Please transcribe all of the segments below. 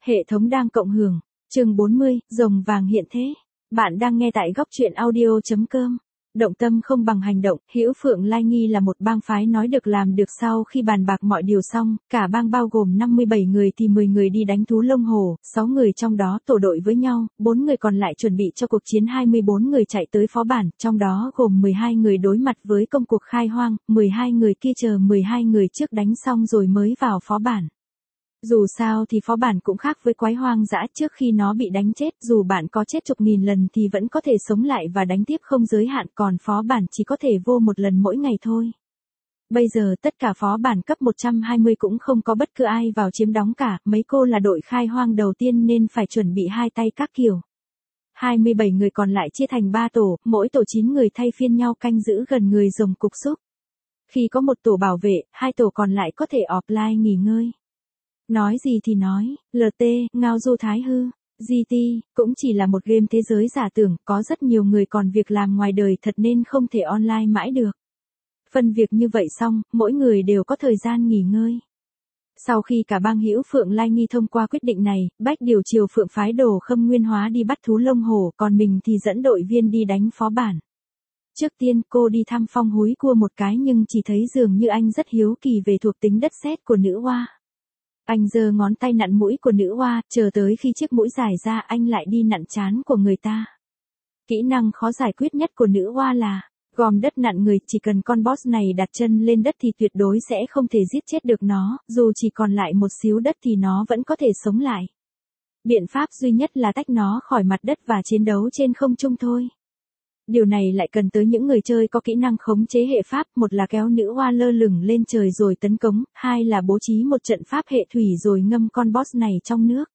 Hệ thống đang cộng hưởng. Chương 40, rồng vàng hiện thế. Bạn đang nghe tại góc truyện audio.com. Động tâm không bằng hành động. Hữu Phượng Lai Nghi là một bang phái nói được làm được. Sau khi bàn bạc mọi điều xong, cả bang bao gồm 57 người thì 10 người đi đánh thú lông hồ, 6 người trong đó tổ đội với nhau, 4 người còn lại chuẩn bị cho cuộc chiến, 24 người chạy tới phó bản, trong đó gồm 12 người đối mặt với công cuộc khai hoang, 12 người kia chờ 12 người trước đánh xong rồi mới vào phó bản. Dù sao thì phó bản cũng khác với quái hoang dã, trước khi nó bị đánh chết, dù bạn có chết chục nghìn lần thì vẫn có thể sống lại và đánh tiếp không giới hạn, còn phó bản chỉ có thể vô một lần mỗi ngày thôi. Bây giờ tất cả phó bản cấp 120 cũng không có bất cứ ai vào chiếm đóng cả, mấy cô là đội khai hoang đầu tiên nên phải chuẩn bị hai tay các kiểu. 27 người còn lại chia thành 3 tổ, mỗi tổ 9 người thay phiên nhau canh giữ gần người rồng cục xúc. Khi có một tổ bảo vệ, hai tổ còn lại có thể offline nghỉ ngơi. Nói gì thì nói, LT, Ngao Du Thái Hư, GT, cũng chỉ là một game thế giới giả tưởng, có rất nhiều người còn việc làm ngoài đời thật nên không thể online mãi được. Phân việc như vậy xong, mỗi người đều có thời gian nghỉ ngơi. Sau khi cả bang Hữu Phượng Lai Nghi thông qua quyết định này, Bách điều Triều Phượng phái Đồ Khâm Nguyên Hóa đi bắt thú lông hổ, còn mình thì dẫn đội viên đi đánh phó bản. Trước tiên cô đi thăm Phong Húi Cua một cái nhưng chỉ thấy dường như anh rất hiếu kỳ về thuộc tính đất sét của nữ oa. Anh giơ ngón tay nặn mũi của nữ oa, chờ tới khi chiếc mũi dài ra anh lại đi nặn trán của người ta. Kỹ năng khó giải quyết nhất của nữ oa là gom đất nặn người, chỉ cần con boss này đặt chân lên đất thì tuyệt đối sẽ không thể giết chết được nó, dù chỉ còn lại một xíu đất thì nó vẫn có thể sống lại. Biện pháp duy nhất là tách nó khỏi mặt đất và chiến đấu trên không trung thôi. Điều này lại cần tới những người chơi có kỹ năng khống chế hệ pháp, một là kéo nữ oa lơ lửng lên trời rồi tấn công, hai là bố trí một trận pháp hệ thủy rồi ngâm con boss này trong nước.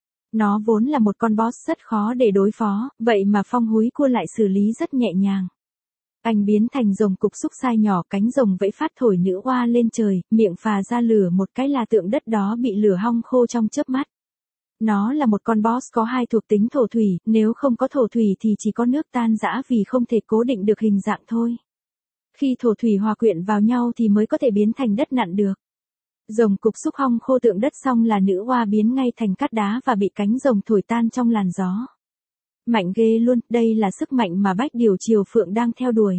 Nó vốn là một con boss rất khó để đối phó, vậy mà Phong Húi Cua lại xử lý rất nhẹ nhàng. Anh biến thành rồng cục xúc size nhỏ, cánh rồng vẫy phát thổi nữ oa lên trời, miệng phà ra lửa một cái là tượng đất đó bị lửa hong khô trong chớp mắt. Nó là một con boss có hai thuộc tính thổ thủy, nếu không có thổ thủy thì chỉ có nước tan rã vì không thể cố định được hình dạng thôi. Khi thổ thủy hòa quyện vào nhau thì mới có thể biến thành đất nặn được. Rồng cục xúc hong khô tượng đất xong là nữ oa biến ngay thành cát đá và bị cánh rồng thổi tan trong làn gió. Mạnh ghê luôn, đây là sức mạnh mà Bách điều Triều Phượng đang theo đuổi.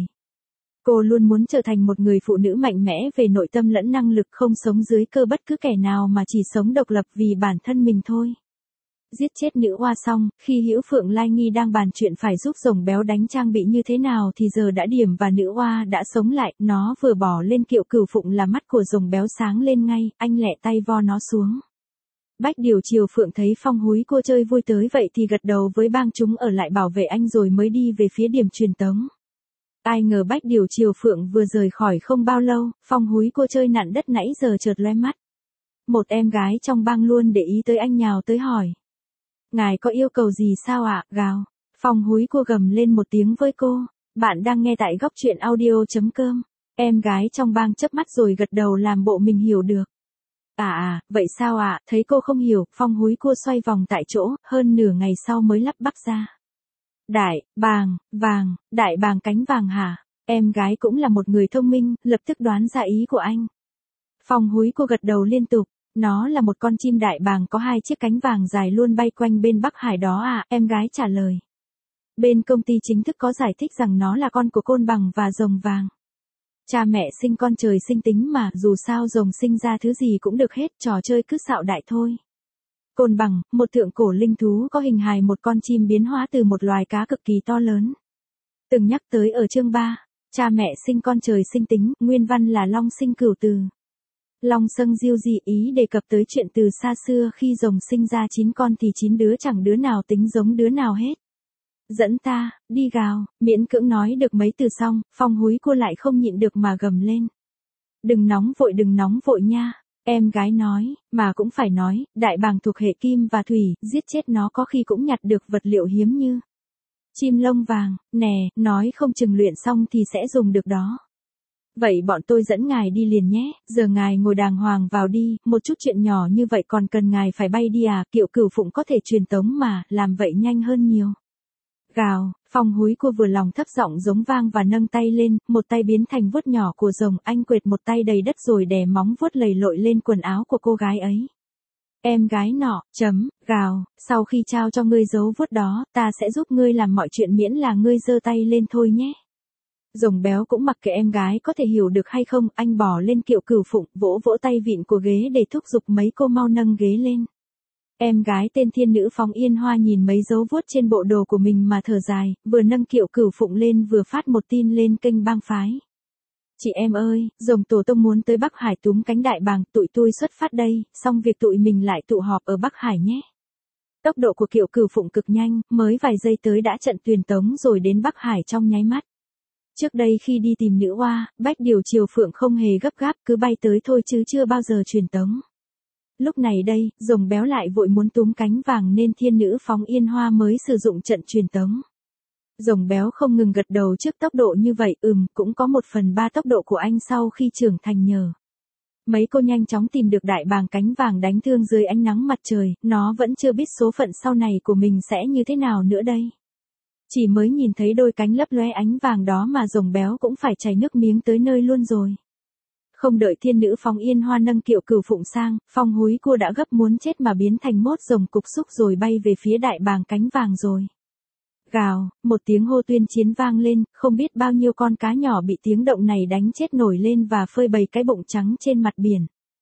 Cô luôn muốn trở thành một người phụ nữ mạnh mẽ về nội tâm lẫn năng lực, không sống dưới cơ bất cứ kẻ nào mà chỉ sống độc lập vì bản thân mình thôi. Giết chết nữ oa xong, khi Hữu Phượng Lai Nghi đang bàn chuyện phải giúp rồng béo đánh trang bị như thế nào thì giờ đã điểm và nữ oa đã sống lại, nó vừa bỏ lên kiệu cửu phụng là mắt của rồng béo sáng lên ngay, anh lẹ tay vo nó xuống. Bách điều Triều Phượng thấy Phong Húi Cua chơi vui tới vậy thì gật đầu với bang chúng ở lại bảo vệ anh rồi mới đi về phía điểm truyền tống. Ai ngờ Bách điều Triều Phượng vừa rời khỏi không bao lâu, Phong Húi Cua chơi nặn đất nãy giờ chợt lóe mắt. Một em gái trong bang luôn để ý tới anh nhào tới hỏi. Ngài có yêu cầu gì sao ạ, gào. Phong Húi Cua gầm lên một tiếng với cô. Bạn đang nghe tại góc truyện audio.com. Em gái trong bang chớp mắt rồi gật đầu làm bộ mình hiểu được. Vậy sao ạ, thấy cô không hiểu, Phong Húi Cua xoay vòng tại chỗ, hơn nửa ngày sau mới lắp bắp ra. Đại bàng cánh vàng hả? Em gái cũng là một người thông minh, lập tức đoán ra ý của anh. Phong Húi Cua gật đầu liên tục. Nó là một con chim đại bàng có hai chiếc cánh vàng dài luôn bay quanh bên Bắc Hải đó à, em gái trả lời. Bên công ty chính thức có giải thích rằng nó là con của côn bằng và rồng vàng. Cha mẹ sinh con trời sinh tính mà, dù sao rồng sinh ra thứ gì cũng được hết, trò chơi cứ xạo đại thôi. Côn bằng, một thượng cổ linh thú có hình hài một con chim biến hóa từ một loài cá cực kỳ to lớn. Từng nhắc tới ở chương 3, cha mẹ sinh con trời sinh tính, nguyên văn là long sinh cửu từ. Long Sâng Diêu Di ý đề cập tới chuyện từ xa xưa khi rồng sinh ra 9 con thì 9 đứa chẳng đứa nào tính giống đứa nào hết. Dẫn ta, đi gào, miễn cưỡng nói được mấy từ xong, Phong Húi Cua lại không nhịn được mà gầm lên. Đừng nóng vội nha, em gái nói, mà cũng phải nói, đại bàng thuộc hệ kim và thủy, giết chết nó có khi cũng nhặt được vật liệu hiếm như chim lông vàng, nè, nói không chừng luyện xong thì sẽ dùng được đó. Vậy bọn tôi dẫn ngài đi liền nhé, giờ ngài ngồi đàng hoàng vào đi, một chút chuyện nhỏ như vậy còn cần ngài phải bay đi à, kiệu cửu phụng có thể truyền tống mà, làm vậy nhanh hơn nhiều. Gào, Phong Húi Cua vừa lòng thấp giọng giống vang và nâng tay lên, một tay biến thành vuốt nhỏ của rồng, anh quệt một tay đầy đất rồi đè móng vuốt lầy lội lên quần áo của cô gái ấy. Em gái nọ, gào, sau khi trao cho ngươi dấu vuốt đó, ta sẽ giúp ngươi làm mọi chuyện miễn là ngươi giơ tay lên thôi nhé. Rồng béo cũng mặc kệ em gái có thể hiểu được hay không, anh bò lên kiệu cửu phụng, vỗ vỗ tay vịn của ghế để thúc giục mấy cô mau nâng ghế lên. Em gái tên thiên nữ Phóng Yên Hoa nhìn mấy dấu vuốt trên bộ đồ của mình mà thở dài, vừa nâng kiệu cửu phụng lên vừa phát một tin lên kênh bang phái. Chị em ơi, rồng tổ tông muốn tới Bắc Hải túm cánh đại bàng, tụi tôi xuất phát đây, xong việc tụi mình lại tụ họp ở Bắc Hải nhé. Tốc độ của kiệu cửu phụng cực nhanh, mới vài giây tới đã trận truyền tống rồi đến Bắc Hải trong nháy mắt. Trước đây khi đi tìm nữ oa, Bách Điều Triều Phượng không hề gấp gáp, cứ bay tới thôi chứ chưa bao giờ truyền tống. Lúc này đây, rồng béo lại vội muốn túm cánh vàng nên thiên nữ Phóng Yên Hoa mới sử dụng trận truyền tống. Rồng béo không ngừng gật đầu trước tốc độ như vậy, cũng có 1/3 tốc độ của anh sau khi trưởng thành nhờ. Mấy cô nhanh chóng tìm được đại bàng cánh vàng đánh thương dưới ánh nắng mặt trời, nó vẫn chưa biết số phận sau này của mình sẽ như thế nào nữa đây. Chỉ mới nhìn thấy đôi cánh lấp lóe ánh vàng đó mà rồng béo cũng phải chảy nước miếng tới nơi luôn rồi. Không đợi thiên nữ Phóng Yên Hoa nâng kiệu cửu phụng sang, Phong Húi Cua đã gấp muốn chết mà biến thành mốt rồng cục xúc rồi bay về phía đại bàng cánh vàng rồi. Gào, một tiếng hô tuyên chiến vang lên, không biết bao nhiêu con cá nhỏ bị tiếng động này đánh chết nổi lên và phơi bày cái bụng trắng trên mặt biển.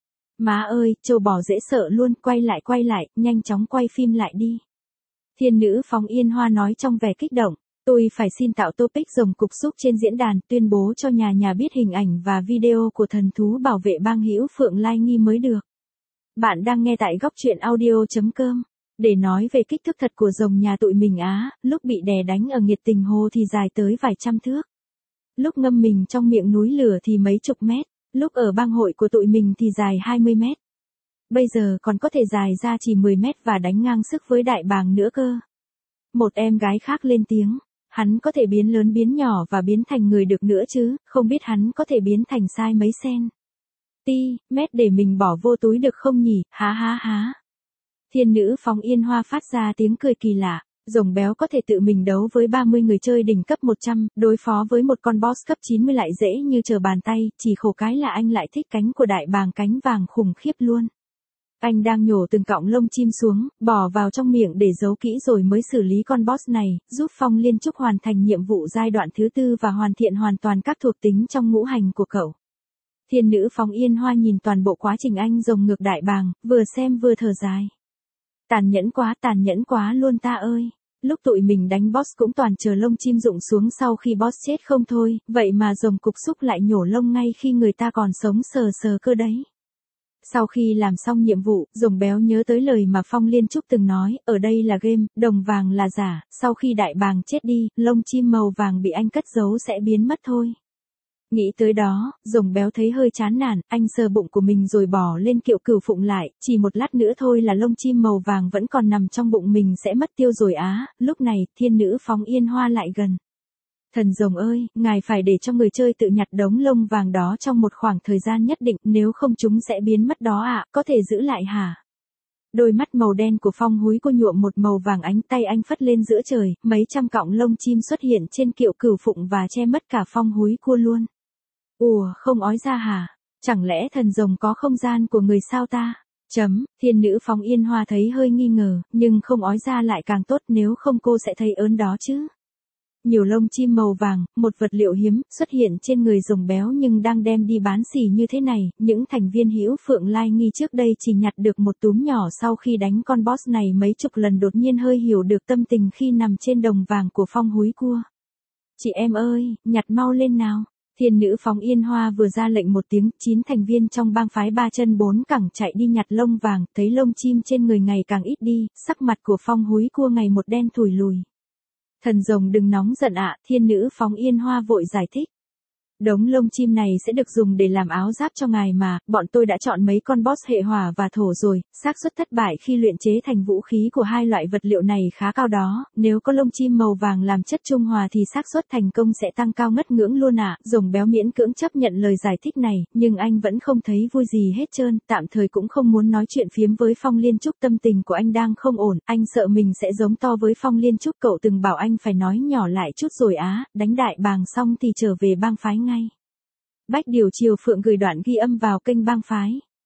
Má ơi, trâu bò dễ sợ luôn, quay lại, nhanh chóng quay phim lại đi. Thiên nữ Phóng Yên Hoa nói trong vẻ kích động, tôi phải xin tạo topic rồng cục xúc trên diễn đàn, tuyên bố cho nhà biết hình ảnh và video của thần thú bảo vệ bang hữu Phượng Lai Nghi mới được. Bạn đang nghe tại góc truyện audio.com. Để nói về kích thước thật của rồng nhà tụi mình á, lúc bị đè đánh ở Nhiệt Tình Hồ thì dài tới vài trăm thước. Lúc ngâm mình trong miệng núi lửa thì mấy chục mét, lúc ở bang hội của tụi mình thì dài 20 mét. Bây giờ còn có thể dài ra chỉ 10 mét và đánh ngang sức với đại bàng nữa cơ. Một em gái khác lên tiếng, hắn có thể biến lớn biến nhỏ và biến thành người được nữa chứ, không biết hắn có thể biến thành size mấy sen. Mét để mình bỏ vô túi được không nhỉ, há. Thiên nữ Phóng Yên Hoa phát ra tiếng cười kỳ lạ, rồng béo có thể tự mình đấu với 30 người chơi đỉnh cấp 100, đối phó với một con boss cấp 90 lại dễ như trở bàn tay, chỉ khổ cái là anh lại thích cánh của đại bàng cánh vàng khủng khiếp luôn. Anh đang nhổ từng cọng lông chim xuống, bỏ vào trong miệng để giấu kỹ rồi mới xử lý con boss này, giúp Phong Liên Trúc hoàn thành nhiệm vụ giai đoạn thứ 4 và hoàn thiện hoàn toàn các thuộc tính trong ngũ hành của cậu. Thiên nữ Phóng Yên Hoa nhìn toàn bộ quá trình anh rồng ngược đại bàng, vừa xem vừa thở dài. Tàn nhẫn quá luôn ta ơi. Lúc tụi mình đánh boss cũng toàn chờ lông chim rụng xuống sau khi boss chết không thôi, vậy mà rồng cục xúc lại nhổ lông ngay khi người ta còn sống sờ cơ đấy. Sau khi làm xong nhiệm vụ, rồng béo nhớ tới lời mà Phong Liên Trúc từng nói, ở đây là game, đồng vàng là giả, sau khi đại bàng chết đi, lông chim màu vàng bị anh cất giấu sẽ biến mất thôi. Nghĩ tới đó, rồng béo thấy hơi chán nản, anh sờ bụng của mình rồi bò lên kiệu cửu phụng lại, chỉ một lát nữa thôi là lông chim màu vàng vẫn còn nằm trong bụng mình sẽ mất tiêu rồi á, lúc này, thiên nữ Phóng Yên Hoa lại gần. Thần rồng ơi, ngài phải để cho người chơi tự nhặt đống lông vàng đó trong một khoảng thời gian nhất định, nếu không chúng sẽ biến mất đó ạ, có thể giữ lại hả? Đôi mắt màu đen của Phong Húi Cua nhuộm một màu vàng ánh, tay anh phất lên giữa trời, mấy trăm cọng lông chim xuất hiện trên kiệu cửu phụng và che mất cả Phong Húi Cua luôn. Ủa, không ói ra hả? Chẳng lẽ thần rồng có không gian của người sao ta? Thiên nữ Phóng Yên Hoa thấy hơi nghi ngờ, nhưng không ói ra lại càng tốt, nếu không cô sẽ thấy ớn đó chứ. Nhiều lông chim màu vàng, một vật liệu hiếm, xuất hiện trên người rồng béo nhưng đang đem đi bán xỉ như thế này, những thành viên hữu Phượng Lai Nghi trước đây chỉ nhặt được một túm nhỏ sau khi đánh con boss này mấy chục lần đột nhiên hơi hiểu được tâm tình khi nằm trên đồng vàng của Phong Húi Cua. Chị em ơi, nhặt mau lên nào. Thiên nữ Phóng Yên Hoa vừa ra lệnh một tiếng, 9 thành viên trong bang phái ba chân bốn cẳng chạy đi nhặt lông vàng, thấy lông chim trên người ngày càng ít đi, sắc mặt của Phong Húi Cua ngày một đen thủi lùi. Thần rồng đừng nóng giận ạ, thiên nữ Phóng Yên Hoa vội giải thích. Đống lông chim này sẽ được dùng để làm áo giáp cho ngài mà, bọn tôi đã chọn mấy con boss hệ hỏa và thổ rồi, xác suất thất bại khi luyện chế thành vũ khí của hai loại vật liệu này khá cao đó, nếu có lông chim màu vàng làm chất trung hòa thì xác suất thành công sẽ tăng cao ngất ngưỡng luôn ạ. Rồng béo miễn cưỡng chấp nhận lời giải thích này, nhưng anh vẫn không thấy vui gì hết trơn, tạm thời cũng không muốn nói chuyện phiếm với Phong Liên Trúc, tâm tình của anh đang không ổn, anh sợ mình sẽ giống to với Phong Liên Trúc, cậu từng bảo anh phải nói nhỏ lại chút rồi á, đánh đại bàng xong thì trở về bang phái ngay. Bách Điều Triều Phượng gửi đoạn ghi âm vào kênh bang phái.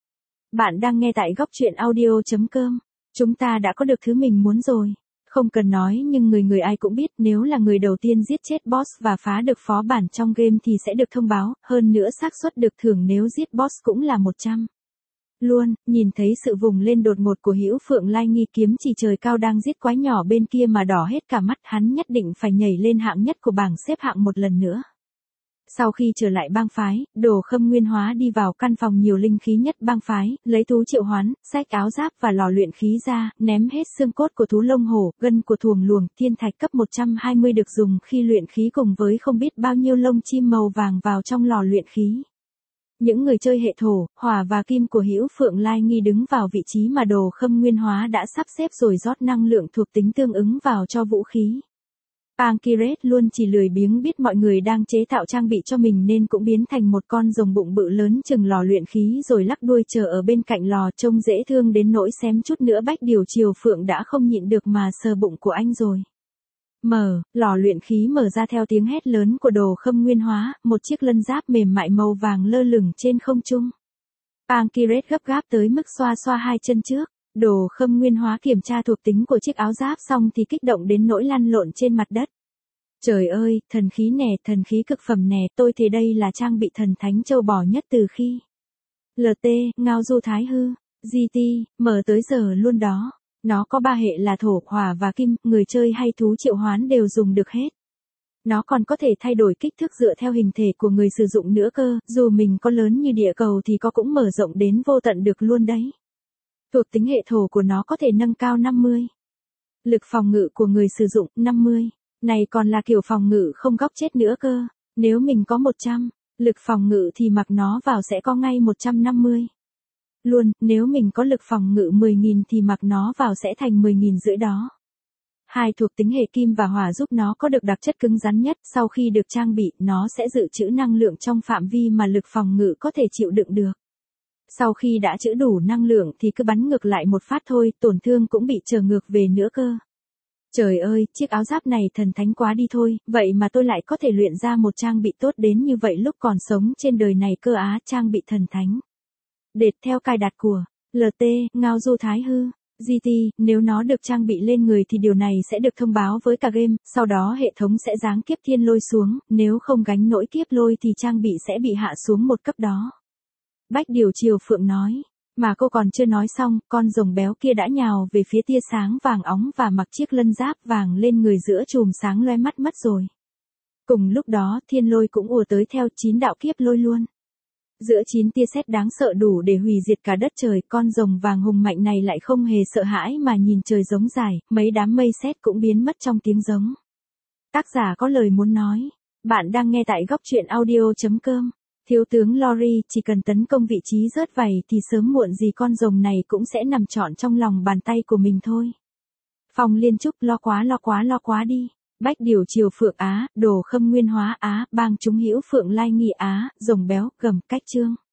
Bạn đang nghe tại góc chuyện audio.com. Chúng ta đã có được thứ mình muốn rồi. Không cần nói nhưng người người ai cũng biết nếu là người đầu tiên giết chết boss và phá được phó bản trong game thì sẽ được thông báo, hơn nữa xác suất được thưởng nếu giết boss cũng là 100. Luôn, nhìn thấy sự vùng lên đột ngột của Hữu Phượng Lai Nghi kiếm chỉ trời cao đang giết quái nhỏ bên kia mà đỏ hết cả mắt, hắn nhất định phải nhảy lên hạng nhất của bảng xếp hạng một lần nữa. Sau khi trở lại bang phái, Đồ Khâm Nguyên hóa đi vào căn phòng nhiều linh khí nhất bang phái, lấy thú triệu hoán, xách áo giáp và lò luyện khí ra, ném hết xương cốt của thú lông hổ, gân của thuồng luồng, thiên thạch cấp 120 được dùng khi luyện khí cùng với không biết bao nhiêu lông chim màu vàng vào trong lò luyện khí. Những người chơi hệ thổ, hỏa và kim của Hữu Phượng Lai Nghi đứng vào vị trí mà Đồ Khâm Nguyên hóa đã sắp xếp rồi rót năng lượng thuộc tính tương ứng vào cho vũ khí. Pankiret luôn chỉ lười biếng biết mọi người đang chế tạo trang bị cho mình nên cũng biến thành một con rồng bụng bự lớn chừng lò luyện khí rồi lắc đuôi chờ ở bên cạnh lò, trông dễ thương đến nỗi xém chút nữa Bách Điều Triều Phượng đã không nhịn được mà sờ bụng của anh rồi. Lò luyện khí mở ra theo tiếng hét lớn của Đồ Khâm Nguyên hóa, một chiếc lân giáp mềm mại màu vàng lơ lửng trên không trung. Pankiret gấp gáp tới mức xoa xoa hai chân trước. Đồ Khâm Nguyên hóa kiểm tra thuộc tính của chiếc áo giáp xong thì kích động đến nỗi lăn lộn trên mặt đất. Trời ơi, thần khí nè, thần khí cực phẩm nè, tôi thấy đây là trang bị thần thánh châu bò nhất từ khi LT, Ngao Du Thái Hư, GT, mở tới giờ luôn đó. Nó có 3 hệ là thổ, hỏa và kim, người chơi hay thú triệu hoán đều dùng được hết. Nó còn có thể thay đổi kích thước dựa theo hình thể của người sử dụng nữa cơ, dù mình có lớn như địa cầu thì có cũng mở rộng đến vô tận được luôn đấy. Thuộc tính hệ thổ của nó có thể nâng cao 50. Lực phòng ngự của người sử dụng 50. Này còn là kiểu phòng ngự không góc chết nữa cơ. Nếu mình có 100 lực phòng ngự thì mặc nó vào sẽ có ngay 150. Luôn, nếu mình có lực phòng ngự 10.000 thì mặc nó vào sẽ thành 10.500 đó. Hai thuộc tính hệ kim và hỏa giúp nó có được đặc chất cứng rắn nhất, sau khi được trang bị, nó sẽ dự trữ năng lượng trong phạm vi mà lực phòng ngự có thể chịu đựng được. Sau khi đã trữ đủ năng lượng thì cứ bắn ngược lại một phát thôi, tổn thương cũng bị trở ngược về nữa cơ. Trời ơi, chiếc áo giáp này thần thánh quá đi thôi, vậy mà tôi lại có thể luyện ra một trang bị tốt đến như vậy lúc còn sống trên đời này cơ á, trang bị thần thánh. Đệt theo cài đặt của LT, Ngao Du Thái Hư, GT, nếu nó được trang bị lên người thì điều này sẽ được thông báo với cả game, sau đó hệ thống sẽ giáng kiếp thiên lôi xuống, nếu không gánh nổi kiếp lôi thì trang bị sẽ bị hạ xuống một cấp đó. Bách Điều Triều Phượng nói, mà cô còn chưa nói xong, con rồng béo kia đã nhào về phía tia sáng vàng óng và mặc chiếc lân giáp vàng lên người giữa chùm sáng loe mắt mất rồi. Cùng lúc đó, thiên lôi cũng ùa tới theo 9 đạo kiếp lôi luôn. Giữa 9 tia sét đáng sợ đủ để hủy diệt cả đất trời, con rồng vàng hùng mạnh này lại không hề sợ hãi mà nhìn trời giống dài, mấy đám mây sét cũng biến mất trong tiếng giống. Tác giả có lời muốn nói. Bạn đang nghe tại góc chuyện audio.com. Thiếu tướng Lori chỉ cần tấn công vị trí rớt vảy thì sớm muộn gì con rồng này cũng sẽ nằm trọn trong lòng bàn tay của mình thôi. Phong Liên Trúc lo quá đi. Bách Điều Triều Phượng Á, Đồ Khâm Nguyên hóa Á, bang chúng Hữu Phượng Lai Nghi Á, rồng béo, gầm cách chương.